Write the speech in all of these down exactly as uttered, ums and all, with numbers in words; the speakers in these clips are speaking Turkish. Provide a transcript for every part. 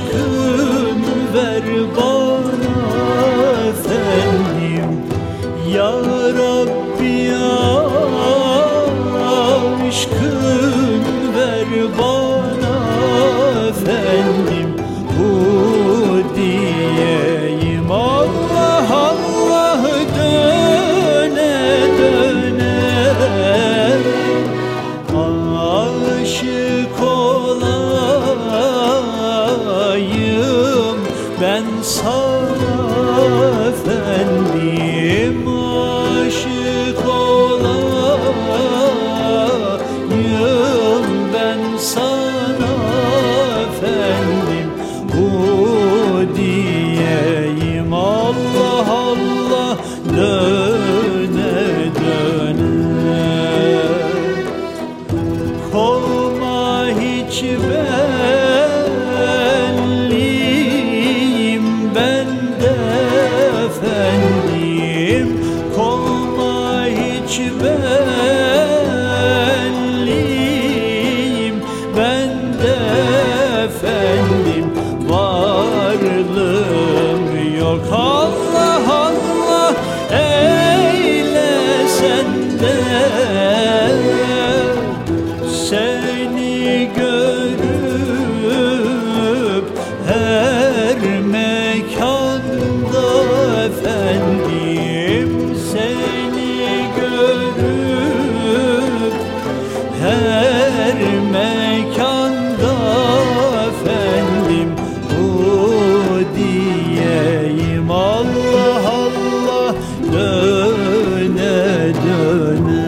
aşkın ver bana efendim. Ya Rabbi aşkın ver bana efendim. Bu diyeyim Allah Allah döne döne. Aşık olayım ben sana efendim. Aşık olayım ben sana efendim. Bu diyeyim Allah Allah döne döne. Kovma hiç benliğim bende efendim. Kovma hiç benliğim bende efendim. Varlığım yok Allah Allah eyle sende. Seni görüp her mekanda efendim. Seni görüp her mekanda efendim. Bu diyeyim Allah Allah döne döne.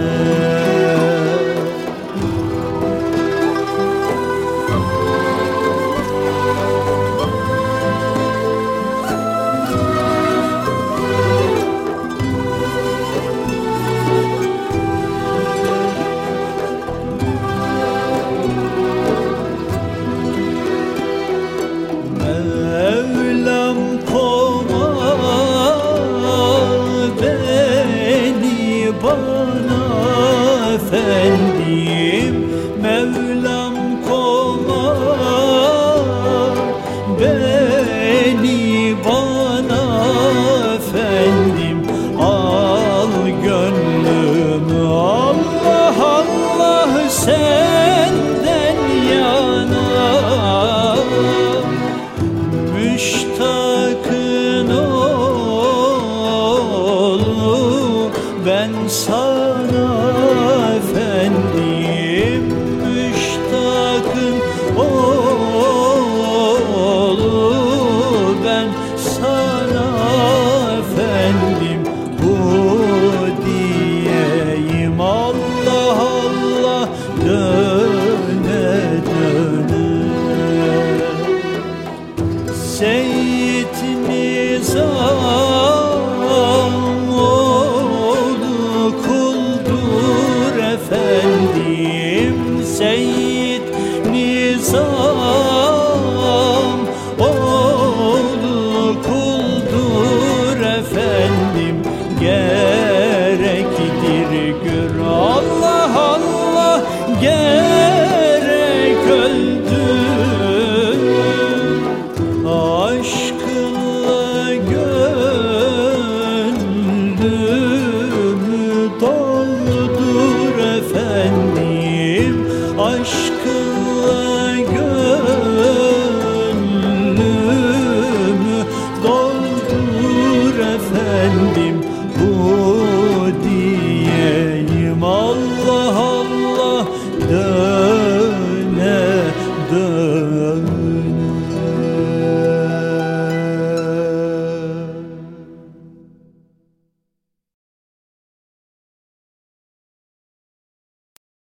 Mevlam koma beni bana efendim. Mevlam koma beni bana efendim. Al gönlümü Allah Allah senden yana. Müştakın oğlu ben sana efendim. Müştakın oğlu ben sana efendim. Bu diyeyim Allah Allah döne döne. Seyyid Nizam